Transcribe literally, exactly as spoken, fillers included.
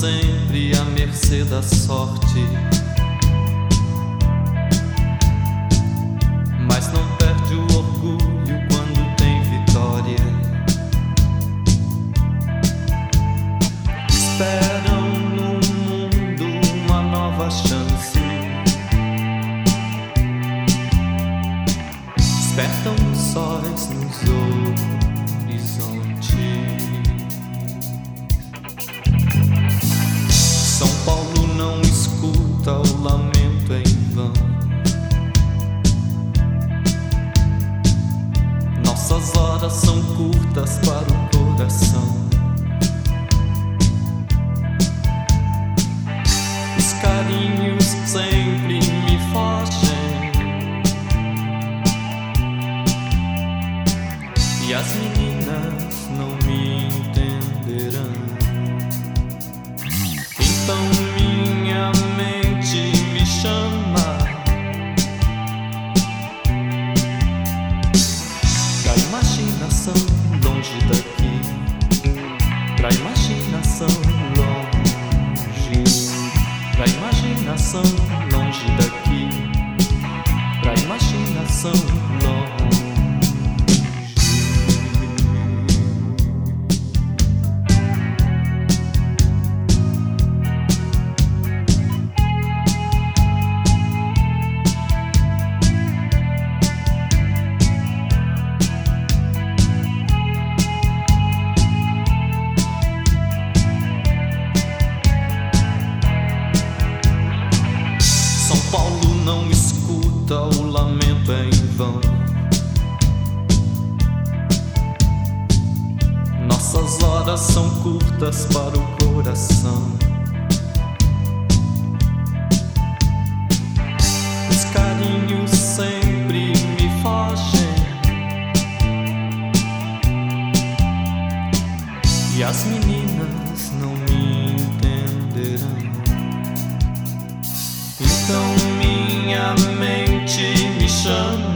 sempre à mercê da sorte, mas não perde o orgulho quando tem vitória. Esperam no mundo uma nova chance, despertam sóis nos horizontes. São Paulo não escuta o lamento em vão. Nossas horas são curtas para o coração. Os carinhos sempre me fogem e as meninas não me entenderão. Então minha mente me chama pra imaginação longe daqui, pra imaginação longe, pra imaginação longe daqui, pra imaginação longe. São Paulo não escuta o lamento em vão. Nossas horas são curtas para o coração. Os carinhos sempre me fogem e as meninas não me entenderão. Então minha mente me chama